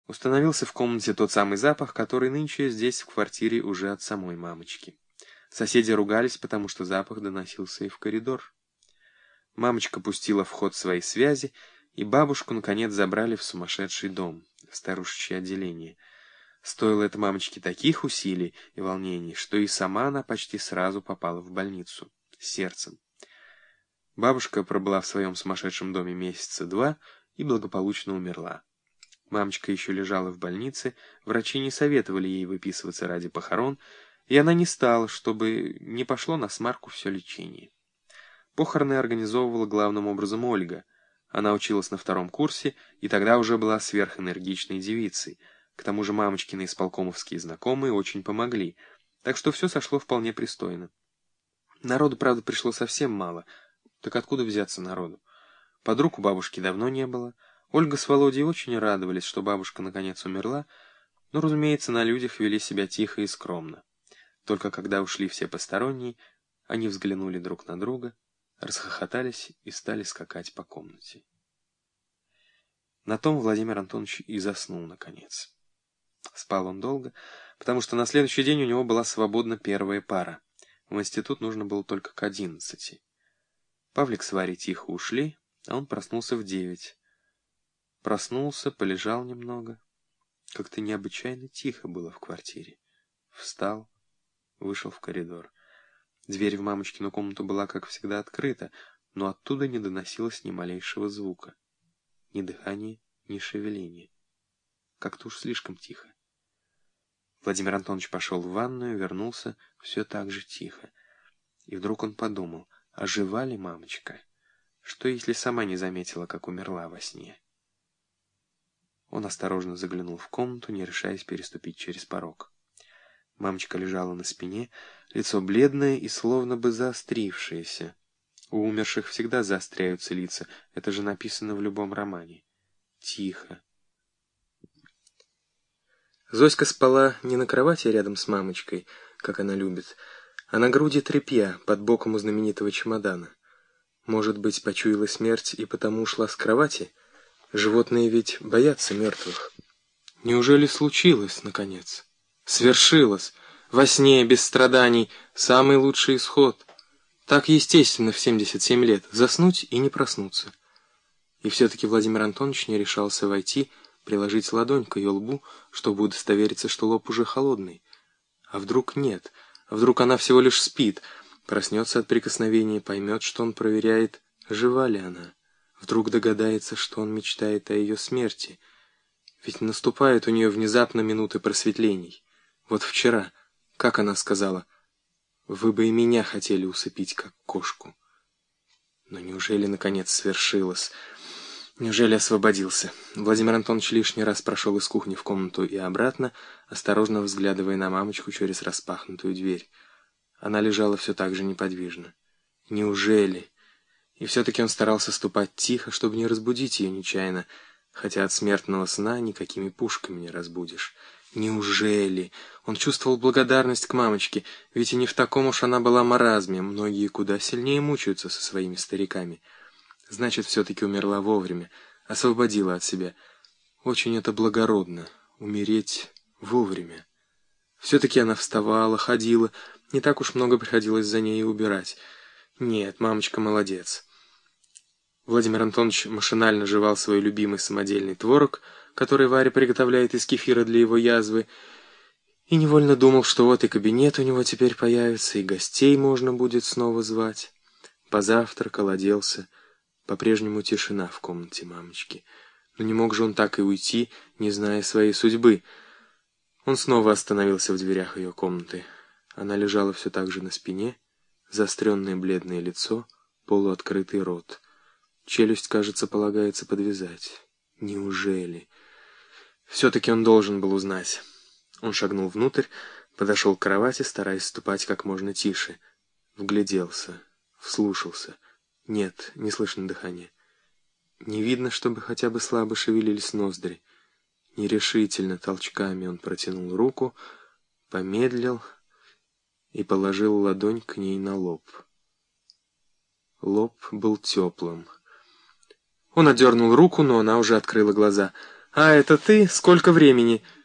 Установился в комнате тот самый запах, который нынче здесь в квартире уже от самой мамочки. Соседи ругались, потому что запах доносился и в коридор. Мамочка пустила в ход свои связи, и бабушку, наконец, забрали в сумасшедший дом, в старушечье отделение. Стоило это мамочке таких усилий и волнений, что и сама она почти сразу попала в больницу с сердцем. Бабушка пробыла в своем сумасшедшем доме месяца 2 и благополучно умерла. Мамочка еще лежала в больнице, врачи не советовали ей выписываться ради похорон, и она не стала, чтобы не пошло на смарку все лечение. Похороны организовывала главным образом Ольга. Она училась на 2-м курсе и тогда уже была сверхэнергичной девицей. К тому же мамочкины исполкомовские знакомые очень помогли, так что все сошло вполне пристойно. Народу, правда, пришло совсем мало. Так откуда взяться народу? Подруг у бабушки давно не было. Ольга с Володей очень радовались, что бабушка наконец умерла, но, разумеется, на людях вели себя тихо и скромно. Только когда ушли все посторонние, они взглянули друг на друга, расхохотались и стали скакать по комнате. На том Владимир Антонович и заснул наконец. Спал он долго, потому что на следующий день у него была свободна первая пара. В институт нужно было только к 11. Павлик с Варей тихо ушли, а он проснулся в 9. Проснулся, полежал немного. Как-то необычайно тихо было в квартире. Встал, вышел в коридор. Дверь в мамочкину комнату была, как всегда, открыта, но оттуда не доносилось ни малейшего звука. Ни дыхания, ни шевеления. Как-то уж слишком тихо. Владимир Антонович пошел в ванную, вернулся, все так же тихо. И вдруг он подумал, а жива ли мамочка? Что, если сама не заметила, как умерла во сне? Он осторожно заглянул в комнату, не решаясь переступить через порог. Мамочка лежала на спине, лицо бледное и словно бы заострившееся. У умерших всегда заостряются лица, это же написано в любом романе. Тихо. Зоська спала не на кровати рядом с мамочкой, как она любит, а на груди тряпья под боком у знаменитого чемодана. Может быть, почуяла смерть и потому ушла с кровати? Животные ведь боятся мертвых. Неужели случилось, наконец? Свершилось. Во сне, без страданий, самый лучший исход. Так естественно в 77 лет заснуть и не проснуться. И все-таки Владимир Антонович не решался войти, приложить ладонь к ее лбу, чтобы удостовериться, что лоб уже холодный. А вдруг нет? А вдруг она всего лишь спит, проснется от прикосновения, поймет, что он проверяет, жива ли она. Вдруг догадается, что он мечтает о ее смерти. Ведь наступают у нее внезапно минуты просветлений. Вот вчера, как она сказала, «Вы бы и меня хотели усыпить, как кошку». Но неужели, наконец, свершилось? Неужели освободился? Владимир Антонович лишний раз прошел из кухни в комнату и обратно, осторожно взглядывая на мамочку через распахнутую дверь. Она лежала все так же неподвижно. Неужели? И все-таки он старался ступать тихо, чтобы не разбудить ее нечаянно, хотя от смертного сна никакими пушками не разбудишь. Неужели? Он чувствовал благодарность к мамочке, ведь и не в таком уж она была маразме, многие куда сильнее мучаются со своими стариками. Значит, все-таки умерла вовремя, освободила от себя. Очень это благородно, умереть вовремя. Все-таки она вставала, ходила, не так уж много приходилось за ней убирать. Нет, мамочка молодец. Владимир Антонович машинально жевал свой любимый самодельный творог, который Варя приготовляет из кефира для его язвы, и невольно думал, что вот и кабинет у него теперь появится, и гостей можно будет снова звать. Позавтракал, оделся. По-прежнему тишина в комнате мамочки. Но не мог же он так и уйти, не зная своей судьбы. Он снова остановился в дверях ее комнаты. Она лежала все так же на спине, заостренное бледное лицо, полуоткрытый рот. Челюсть, кажется, полагается подвязать. Неужели? Все-таки он должен был узнать. Он шагнул внутрь, подошел к кровати, стараясь ступать как можно тише. Вгляделся, вслушался. Нет, не слышно дыхания. Не видно, чтобы хотя бы слабо шевелились ноздри. Нерешительно, толчками он протянул руку, помедлил и положил ладонь к ней на лоб. Лоб был теплым. Он отдернул руку, но она уже открыла глаза. «А, это ты? Сколько времени?»